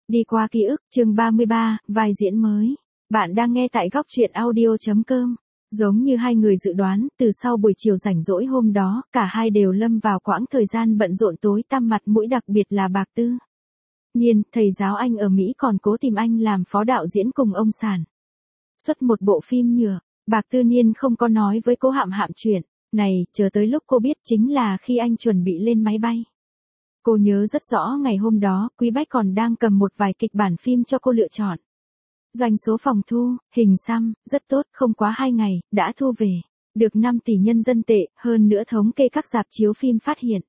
Đi qua ký ức, chương 33, vai diễn mới. Bạn đang nghe tại góc truyện audio.com. Giống như hai người dự đoán, từ sau buổi chiều rảnh rỗi hôm đó, cả hai đều lâm vào quãng thời gian bận rộn tối tăm mặt mũi, đặc biệt là Bạc Tư Nhiên, thầy giáo anh ở Mỹ còn cố tìm anh làm phó đạo diễn cùng ông Sản. Xuất một bộ phim nhựa, Bạc Tư Nhiên không có nói với Cố Hạm Hạm chuyện này, chờ tới lúc cô biết chính là khi anh chuẩn bị lên máy bay. Cô nhớ rất rõ ngày hôm đó, Quý Bách còn đang cầm một vài kịch bản phim cho cô lựa chọn. Doanh số phòng thu, hình xăm, rất tốt, không quá 2 ngày, đã thu về được 5 tỷ nhân dân tệ, hơn nữa thống kê các rạp chiếu phim phát hiện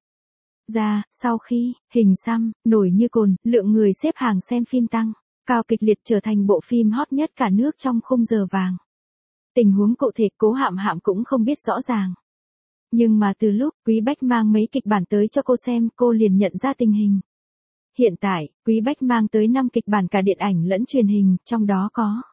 ra, sau khi hình xăm nổi như cồn, lượng người xếp hàng xem phim tăng cao kịch liệt, trở thành bộ phim hot nhất cả nước trong khung giờ vàng. Tình huống cụ thể Cố Hạm Hạm cũng không biết rõ ràng. Nhưng mà từ lúc Quý Bách mang mấy kịch bản tới cho cô xem, cô liền nhận ra tình hình. Hiện tại, Quý Bách mang tới 5 kịch bản cả điện ảnh lẫn truyền hình, trong đó có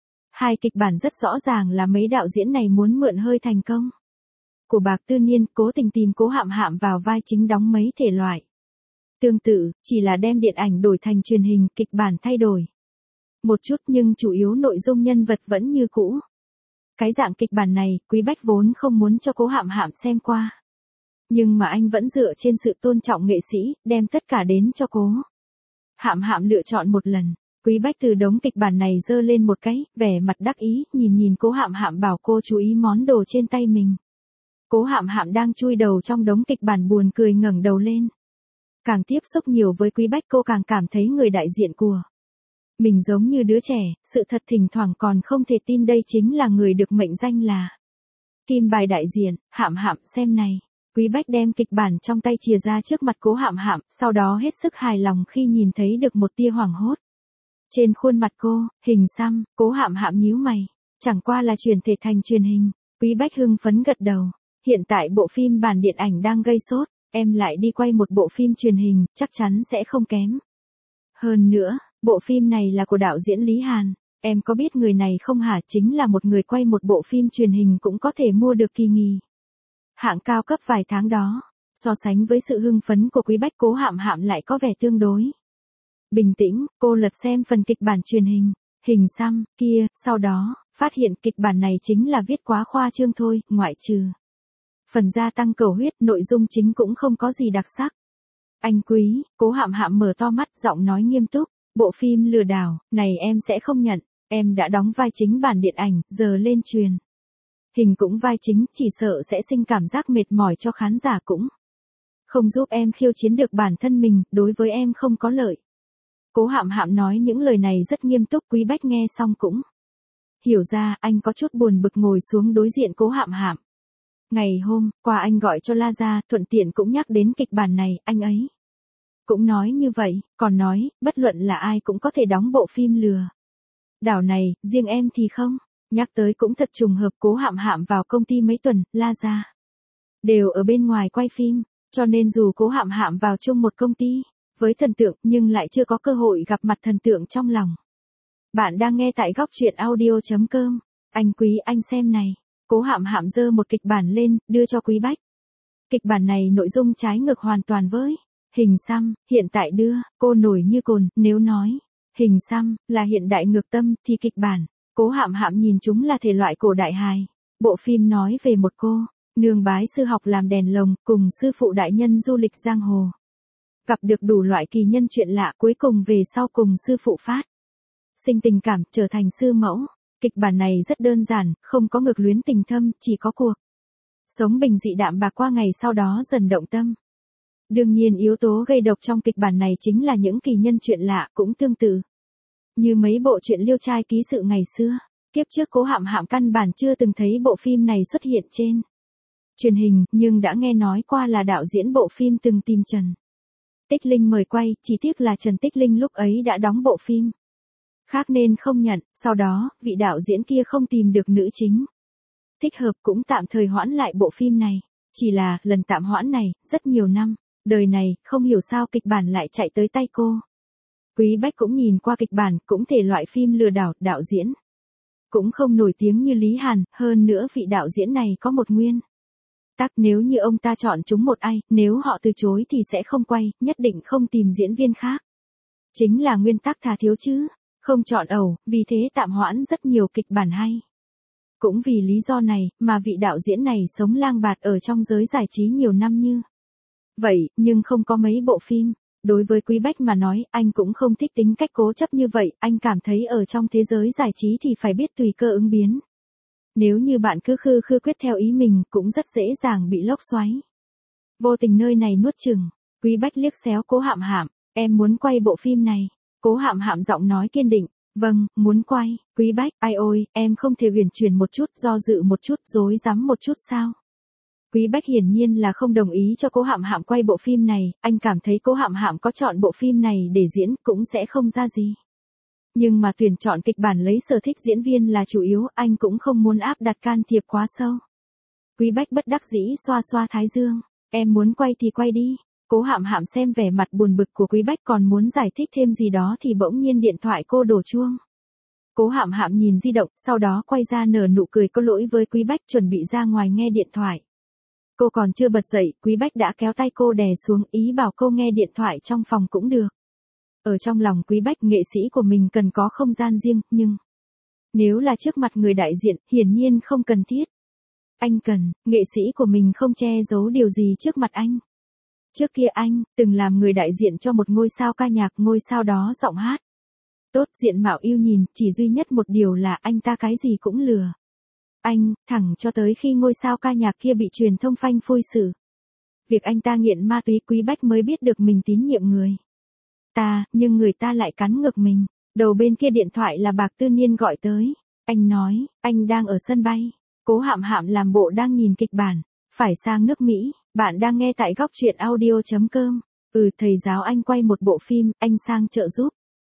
2 kịch bản rất rõ ràng là mấy đạo diễn này muốn mượn hơi thành công của Bạc Tư Nhiên, cố tình tìm Cố Hạm Hạm vào vai chính đóng mấy thể loại tương tự, chỉ là đem điện ảnh đổi thành truyền hình, kịch bản thay đổi một chút nhưng chủ yếu nội dung nhân vật vẫn như cũ. Cái dạng kịch bản này, Quý Bách vốn không muốn cho Cố Hạm Hạm xem qua. Nhưng mà anh vẫn dựa trên sự tôn trọng nghệ sĩ, đem tất cả đến cho Cố Hạm Hạm lựa chọn một lần. Quý Bách từ đống kịch bản này giơ lên một cái, vẻ mặt đắc ý, nhìn Cố Hạm Hạm bảo cô chú ý món đồ trên tay mình. Cố Hạm Hạm đang chui đầu trong đống kịch bản buồn cười ngẩng đầu lên. Càng tiếp xúc nhiều với Quý Bách cô càng cảm thấy người đại diện của mình giống như đứa trẻ, sự thật thỉnh thoảng còn không thể tin đây chính là người được mệnh danh là kim bài đại diện. Hạm Hạm xem này. Quý Bách đem kịch bản trong tay chìa ra trước mặt Cố Hạm Hạm, sau đó hết sức hài lòng khi nhìn thấy được một tia hoảng hốt trên khuôn mặt cô. Hình xăm, Cố Hạm Hạm nhíu mày, chẳng qua là chuyển thể thành truyền hình. Quý Bách hưng phấn gật đầu. Hiện tại bộ phim bản điện ảnh đang gây sốt, em lại đi quay một bộ phim truyền hình, chắc chắn sẽ không kém. Hơn nữa, bộ phim này là của đạo diễn Lý Hàn, em có biết người này không hả? Chính là một người quay một bộ phim truyền hình cũng có thể mua được kỳ nghỉ hạng cao cấp vài tháng đó. So sánh với sự hưng phấn của Quý Bách, Cố Hạm Hạm lại có vẻ tương đối bình tĩnh. Cô lật xem phần kịch bản truyền hình, hình xăm kia, sau đó phát hiện kịch bản này chính là viết quá khoa trương thôi, ngoại trừ phần gia tăng cầu huyết, nội dung chính cũng không có gì đặc sắc. Anh Quý, Cố Hạm Hạm mở to mắt, giọng nói nghiêm túc, bộ phim lừa đảo này em sẽ không nhận. Em đã đóng vai chính bản điện ảnh, giờ lên truyền hình cũng vai chính, chỉ sợ sẽ sinh cảm giác mệt mỏi cho khán giả, cũng không giúp em khiêu chiến được bản thân mình, đối với em không có lợi. Cố Hạm Hạm nói những lời này rất nghiêm túc. Quý Bách nghe xong cũng hiểu ra, anh có chút buồn bực ngồi xuống đối diện Cố Hạm Hạm. Ngày hôm qua anh gọi cho La Gia, thuận tiện cũng nhắc đến kịch bản này, anh ấy cũng nói như vậy, còn nói, bất luận là ai cũng có thể đóng bộ phim lừa đảo này, riêng em thì không. Nhắc tới cũng thật trùng hợp, Cố Hạm Hạm vào công ty mấy tuần, La Gia đều ở bên ngoài quay phim, cho nên dù Cố Hạm Hạm vào chung một công ty với thần tượng, nhưng lại chưa có cơ hội gặp mặt thần tượng trong lòng. Bạn đang nghe tại góc truyện audio.com. Anh Quý, anh xem này. Cố Hạm Hạm giơ một kịch bản lên, đưa cho Quý Bách. Kịch bản này nội dung trái ngược hoàn toàn với hình xăm, hiện tại đưa cô nổi như cồn. Nếu nói hình xăm là hiện đại ngược tâm, thì kịch bản Cố Hạm Hạm nhìn chúng là thể loại cổ đại hài. Bộ phim nói về một cô nương bái sư học làm đèn lồng, cùng sư phụ đại nhân du lịch giang hồ, gặp được đủ loại kỳ nhân chuyện lạ, cuối cùng về sau cùng sư phụ phát sinh tình cảm, trở thành sư mẫu. Kịch bản này rất đơn giản, không có ngược luyến tình thâm, chỉ có cuộc sống bình dị đạm bạc qua ngày sau đó dần động tâm. Đương nhiên yếu tố gây độc trong kịch bản này chính là những kỳ nhân chuyện lạ, cũng tương tự như mấy bộ truyện liêu trai ký sự ngày xưa. Kiếp trước Cố Hạm Hạm căn bản chưa từng thấy bộ phim này xuất hiện trên truyền hình, nhưng đã nghe nói qua là đạo diễn bộ phim từng tìm Trần Tích Linh mời quay, chỉ tiếc là Trần Tích Linh lúc ấy đã đóng bộ phim khác nên không nhận. Sau đó, vị đạo diễn kia không tìm được nữ chính thích hợp, cũng tạm thời hoãn lại bộ phim này. Chỉ là, lần tạm hoãn này, rất nhiều năm, đời này, không hiểu sao kịch bản lại chạy tới tay cô. Quý Bách cũng nhìn qua kịch bản, cũng thể loại phim lừa đảo, đạo diễn cũng không nổi tiếng như Lý Hàn, hơn nữa vị đạo diễn này có một nguyên tắc, nếu như ông ta chọn chúng một ai, nếu họ từ chối thì sẽ không quay, nhất định không tìm diễn viên khác. Chính là nguyên tắc thà thiếu chứ, không chọn ẩu, vì thế tạm hoãn rất nhiều kịch bản hay. Cũng vì lý do này, mà vị đạo diễn này sống lang bạt ở trong giới giải trí nhiều năm như vậy, nhưng không có mấy bộ phim. Đối với Quý Bách mà nói, anh cũng không thích tính cách cố chấp như vậy, anh cảm thấy ở trong thế giới giải trí thì phải biết tùy cơ ứng biến. Nếu như bạn cứ khư khư quyết theo ý mình, cũng rất dễ dàng bị lốc xoáy. Vô tình nơi này nuốt chừng, Quý Bách liếc xéo Cố Hạm Hạm, em muốn quay bộ phim này. Cố Hạm Hạm giọng nói kiên định, vâng, muốn quay. Quý Bách, ai ôi, em không thể uyển chuyển một chút, do dự một chút, rối rắm một chút sao? Quý Bách hiển nhiên là không đồng ý cho Cố Hạm Hạm quay bộ phim này, anh cảm thấy Cố Hạm Hạm có chọn bộ phim này để diễn cũng sẽ không ra gì. Nhưng mà tuyển chọn kịch bản lấy sở thích diễn viên là chủ yếu, anh cũng không muốn áp đặt can thiệp quá sâu. Quý Bách bất đắc dĩ xoa xoa thái dương, em muốn quay thì quay đi. Cố Hạm Hạm xem vẻ mặt buồn bực của Quý Bách còn muốn giải thích thêm gì đó thì bỗng nhiên điện thoại cô đổ chuông. Cố Hạm Hạm nhìn di động, sau đó quay ra nở nụ cười có lỗi với Quý Bách chuẩn bị ra ngoài nghe điện thoại. Cô còn chưa bật dậy, Quý Bách đã kéo tay cô đè xuống, ý bảo cô nghe điện thoại trong phòng cũng được. Ở trong lòng Quý Bách, nghệ sĩ của mình cần có không gian riêng, nhưng nếu là trước mặt người đại diện, hiển nhiên không cần thiết. Anh cần, nghệ sĩ của mình không che giấu điều gì trước mặt anh. Trước kia anh, từng làm người đại diện cho một ngôi sao ca nhạc, ngôi sao đó giọng hát tốt, diện mạo yêu nhìn, chỉ duy nhất một điều là anh ta cái gì cũng lừa. Anh, thẳng cho tới khi ngôi sao ca nhạc kia bị truyền thông phanh phui xử. Việc anh ta nghiện ma túy, Quý Bách mới biết được mình tín nhiệm người ta, nhưng người ta lại cắn ngược mình. Đầu bên kia điện thoại là Bạc Tư Niên gọi tới. Anh nói, anh đang ở sân bay. Cố Hạm Hạm làm bộ đang nhìn kịch bản. Phải sang nước Mỹ, bạn đang nghe tại góc truyện audio.com. Thầy giáo anh quay một bộ phim, anh sang trợ giúp.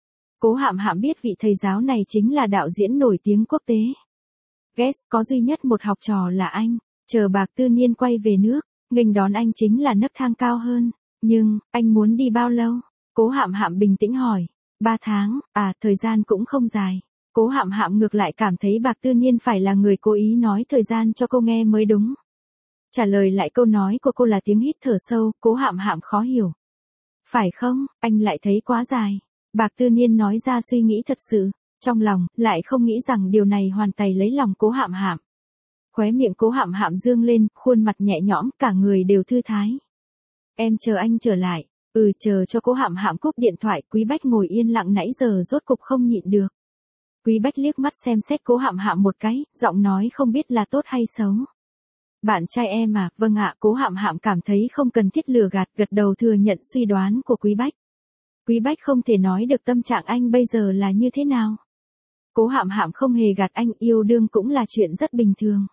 Cố Hạm Hạm biết vị thầy giáo này chính là đạo diễn nổi tiếng quốc tế. Guess, có duy nhất một học trò là anh. Chờ Bạc Tư Niên quay về nước, nghênh đón anh chính là nấc thang cao hơn. Nhưng, anh muốn đi bao lâu? Cố Hạm Hạm bình tĩnh hỏi. 3 tháng, thời gian cũng không dài. Cố Hạm Hạm ngược lại cảm thấy Bạc Tư Niên phải là người cố ý nói thời gian cho cô nghe mới đúng. Trả lời lại câu nói của cô là tiếng hít thở sâu, Cố Hạm Hạm khó hiểu. Phải không, anh lại thấy quá dài. Bạc Tư Niên nói ra suy nghĩ thật sự, trong lòng, lại không nghĩ rằng điều này hoàn toàn lấy lòng Cố Hạm Hạm. Khóe miệng Cố Hạm Hạm dương lên, khuôn mặt nhẹ nhõm, cả người đều thư thái. Em chờ anh trở lại. Chờ cho Cố Hạm Hạm cúp điện thoại, Quý Bách ngồi yên lặng nãy giờ rốt cục không nhịn được. Quý Bách liếc mắt xem xét Cố Hạm Hạm một cái, giọng nói không biết là tốt hay xấu. Bạn trai em à, vâng ạ, Cố Hạm Hạm cảm thấy không cần thiết lừa gạt, gật đầu thừa nhận suy đoán của Quý Bách. Quý Bách không thể nói được tâm trạng anh bây giờ là như thế nào. Cố Hạm Hạm không hề gạt anh, yêu đương cũng là chuyện rất bình thường.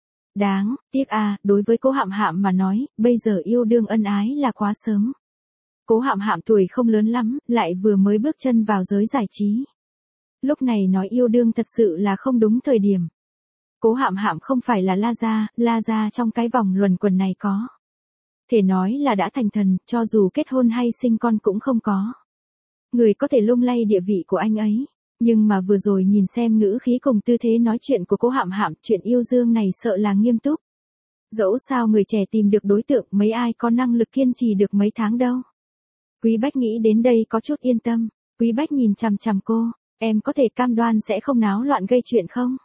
Đáng tiếc đối với Cố Hạm Hạm mà nói, bây giờ yêu đương ân ái là quá sớm. Cố Hạm Hạm tuổi không lớn lắm, lại vừa mới bước chân vào giới giải trí. Lúc này nói yêu đương thật sự là không đúng thời điểm. Cố Hạm Hạm không phải là La Gia trong cái vòng luẩn quẩn này có thể nói là đã thành thần, cho dù kết hôn hay sinh con cũng không có người có thể lung lay địa vị của anh ấy. Nhưng mà vừa rồi nhìn xem ngữ khí cùng tư thế nói chuyện của Cố Hạm Hạm, chuyện yêu đương này sợ là nghiêm túc. Dẫu sao người trẻ tìm được đối tượng, mấy ai có năng lực kiên trì được mấy tháng đâu. Quý Bách nghĩ đến đây có chút yên tâm. Quý Bách nhìn chằm chằm cô, em có thể cam đoan sẽ không náo loạn gây chuyện không?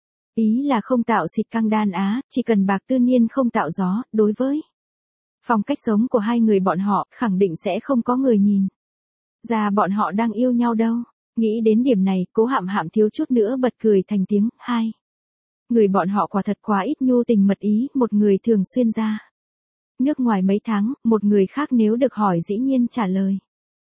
Ý là không tạo xịt căng đan chỉ cần Bạc Tư Niên không tạo gió, đối với phong cách sống của hai người bọn họ, khẳng định sẽ không có người nhìn ra bọn họ đang yêu nhau đâu. Nghĩ đến điểm này, Cố Hạm Hạm thiếu chút nữa bật cười thành tiếng. Hai người bọn họ quả thật quá ít nhu tình mật ý, một người thường xuyên ra nước ngoài mấy tháng, một người khác nếu được hỏi dĩ nhiên trả lời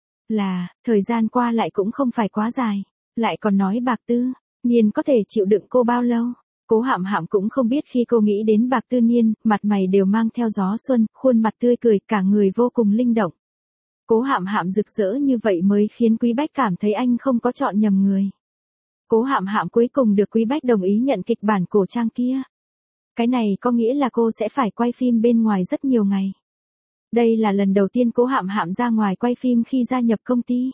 là, thời gian qua lại cũng không phải quá dài, lại còn nói Bạc Tư Niên có thể chịu đựng cô bao lâu. Cố Hạm Hạm cũng không biết khi cô nghĩ đến Bạc Tư Niên, mặt mày đều mang theo gió xuân, khuôn mặt tươi cười, cả người vô cùng linh động. Cố Hạm Hạm rực rỡ như vậy mới khiến Quý Bách cảm thấy anh không có chọn nhầm người. Cố Hạm Hạm cuối cùng được Quý Bách đồng ý nhận kịch bản cổ trang kia. Cái này có nghĩa là cô sẽ phải quay phim bên ngoài rất nhiều ngày. Đây là lần đầu tiên Cố Hạm Hạm ra ngoài quay phim khi gia nhập công ty.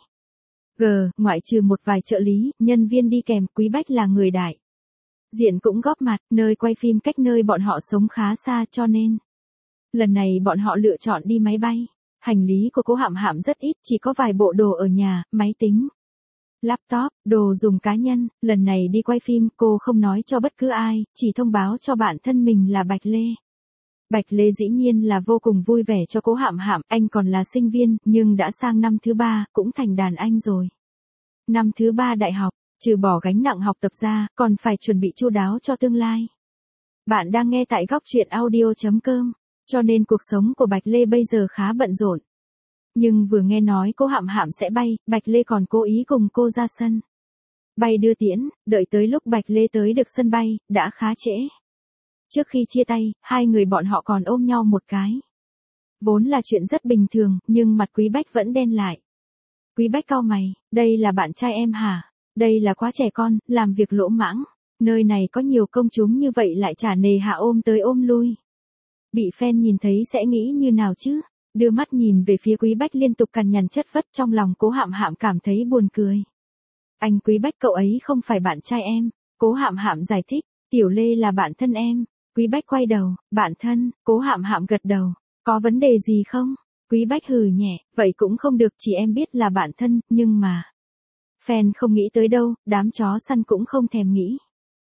Ngoại trừ một vài trợ lý, nhân viên đi kèm, Quý Bách là người đại diện cũng góp mặt, nơi quay phim cách nơi bọn họ sống khá xa cho nên lần này bọn họ lựa chọn đi máy bay. Hành lý của Cố Hạm Hạm rất ít, chỉ có vài bộ đồ ở nhà, máy tính, laptop, đồ dùng cá nhân. Lần này đi quay phim, cô không nói cho bất cứ ai, chỉ thông báo cho bạn thân mình là Bạch Lê. Bạch Lê dĩ nhiên là vô cùng vui vẻ cho Cố Hạm Hạm, anh còn là sinh viên, nhưng đã sang năm thứ 3, cũng thành đàn anh rồi. Năm thứ 3 đại học, trừ bỏ gánh nặng học tập ra, còn phải chuẩn bị chu đáo cho tương lai. Bạn đang nghe tại góc truyện audio.com, cho nên cuộc sống của Bạch Lê bây giờ khá bận rộn. Nhưng vừa nghe nói Cố Hạm Hạm sẽ bay, Bạch Lê còn cố ý cùng cô ra sân bay đưa tiễn, đợi tới lúc Bạch Lê tới được sân bay, đã khá trễ. Trước khi chia tay, hai người bọn họ còn ôm nhau một cái. Vốn là chuyện rất bình thường, nhưng mặt Quý Bách vẫn đen lại. Quý Bách cau mày, đây là bạn trai em hả? Đây là quá trẻ con, làm việc lỗ mãng. Nơi này có nhiều công chúng như vậy lại chả nề hạ ôm tới ôm lui. Bị fan nhìn thấy sẽ nghĩ như nào chứ? Đưa mắt nhìn về phía Quý Bách liên tục cằn nhằn chất vất, trong lòng Cố Hạm Hạm cảm thấy buồn cười. Anh Quý Bách, cậu ấy không phải bạn trai em. Cố Hạm Hạm giải thích, Tiểu Lê là bạn thân em. Quý Bách quay đầu, bạn thân. Cố Hạm Hạm gật đầu, có vấn đề gì không? Quý Bách hừ nhẹ, vậy cũng không được, chỉ em biết là bạn thân, nhưng mà fan không nghĩ tới đâu, đám chó săn cũng không thèm nghĩ.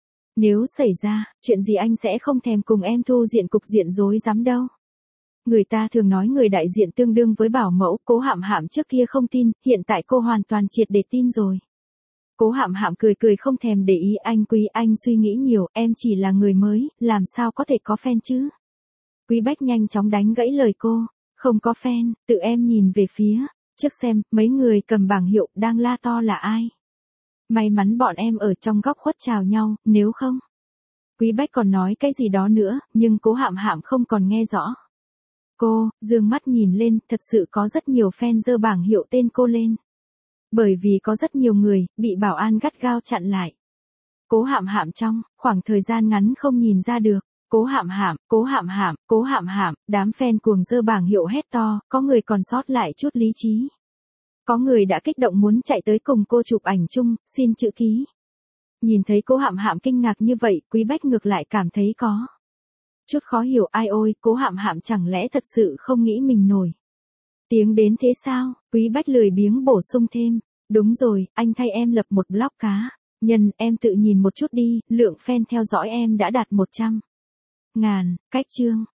Nếu xảy ra chuyện gì anh sẽ không thèm cùng em thu diện cục diện rối rắm đâu. Người ta thường nói người đại diện tương đương với bảo mẫu, Cố Hạm Hạm trước kia không tin, hiện tại cô hoàn toàn triệt để tin rồi. Cố Hạm Hạm cười cười không thèm để ý, anh Quý, anh suy nghĩ nhiều, em chỉ là người mới, làm sao có thể có fan chứ? Quý Bách nhanh chóng đánh gãy lời cô, không có fan, tự em nhìn về phía trước xem, mấy người cầm bảng hiệu đang la to là ai? May mắn bọn em ở trong góc khuất chào nhau, nếu không. Quý Bách còn nói cái gì đó nữa, nhưng Cố Hạm Hạm không còn nghe rõ. Cô dương mắt nhìn lên, thật sự có rất nhiều fan giơ bảng hiệu tên cô lên. Bởi vì có rất nhiều người bị bảo an gắt gao chặn lại. Cố Hạm Hạm trong khoảng thời gian ngắn không nhìn ra được. Cố Hạm Hạm, Cố Hạm Hạm, Cố Hạm Hạm, đám fan cuồng giơ bảng hiệu hét to, có người còn sót lại chút lý trí. Có người đã kích động muốn chạy tới cùng cô chụp ảnh chung, xin chữ ký. Nhìn thấy Cố Hạm Hạm kinh ngạc như vậy, Quý Bách ngược lại cảm thấy có chút khó hiểu, ai ôi, Cố Hạm Hạm chẳng lẽ thật sự không nghĩ mình nổi tiếng đến thế sao? Quý Bách lười biếng bổ sung thêm, đúng rồi, anh thay em lập một blog cá nhân, em tự nhìn một chút đi, lượng fan theo dõi em đã đạt 100.000 cách chương.